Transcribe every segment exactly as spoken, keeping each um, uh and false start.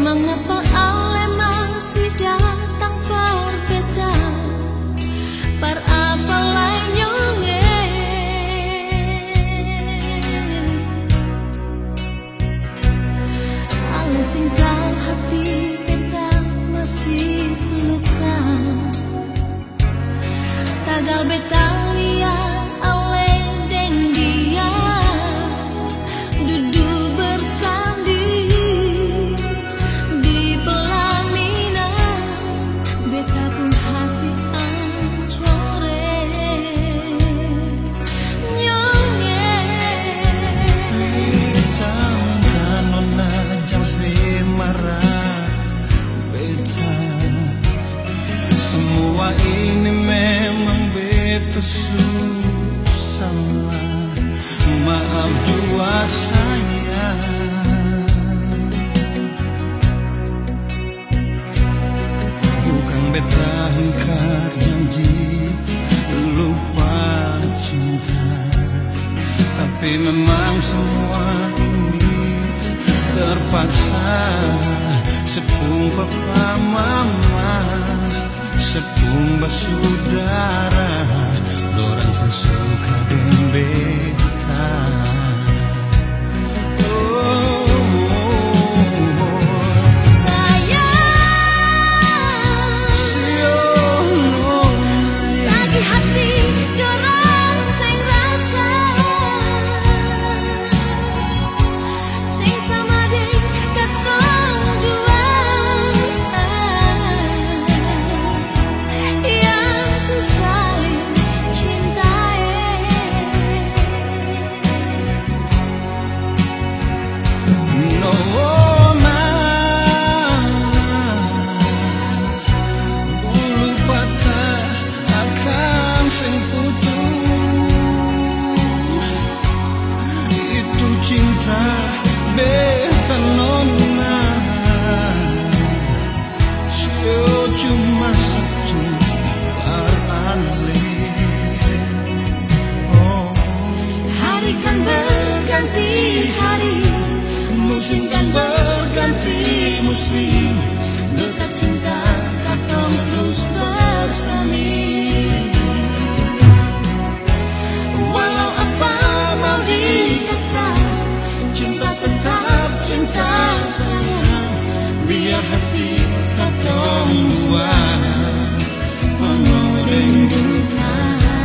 Mengapa ale masih datang berbeda? Par apa lainnya? Ale sing tahu hati beta masih luka. Tagal beta lihat ale deng dia duduk bersanding di pelaminan. Beta pun hati ancore nyonge. Beta nona jang si marah beta. Semua ini memang beta salah. Maaf jua sayang. Bukan beta ingkar janji lupa cinta, tapi memang semua ini terpaksa. Sepung papa mama, sepung basudara, dorang sesuka dengan beta. Beta nona, sio cuma satu beralih. Oh, Hari kan berganti hari, musim kan berganti musim. Tetap cinta katong terus bersami. Walau apa mau dikata, cinta tetap cinta sayang. Biar hati katong dua penuh dengan duka.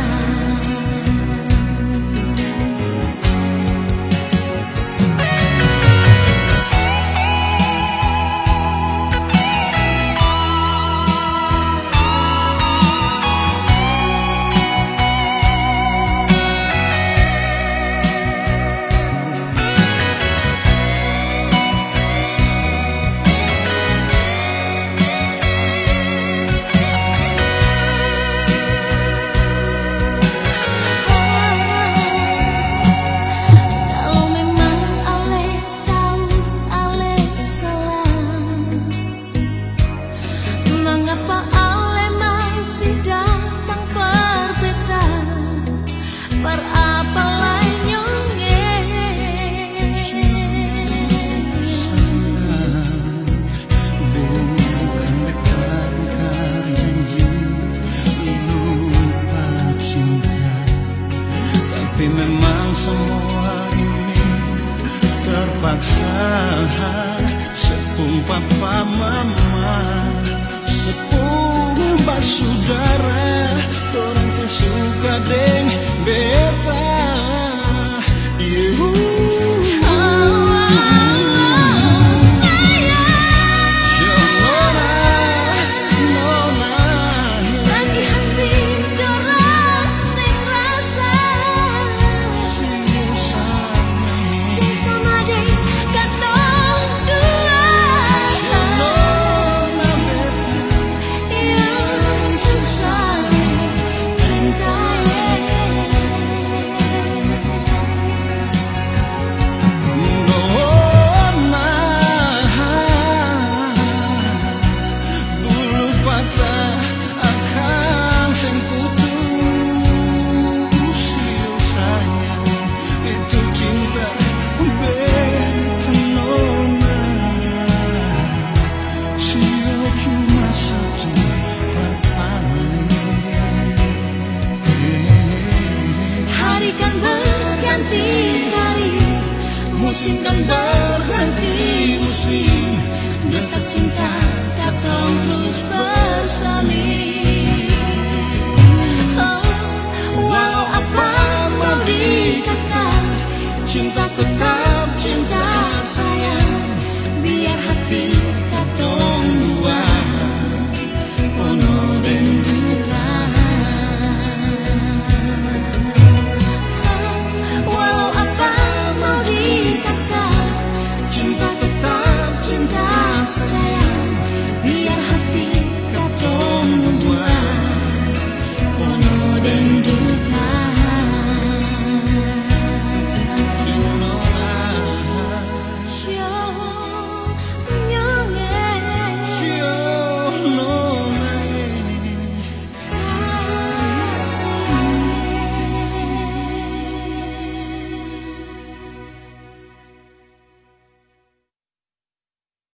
Tapi memang semua ini terpaksa. Sepung papa mama, sepung basudara, orang sesuka deng beta.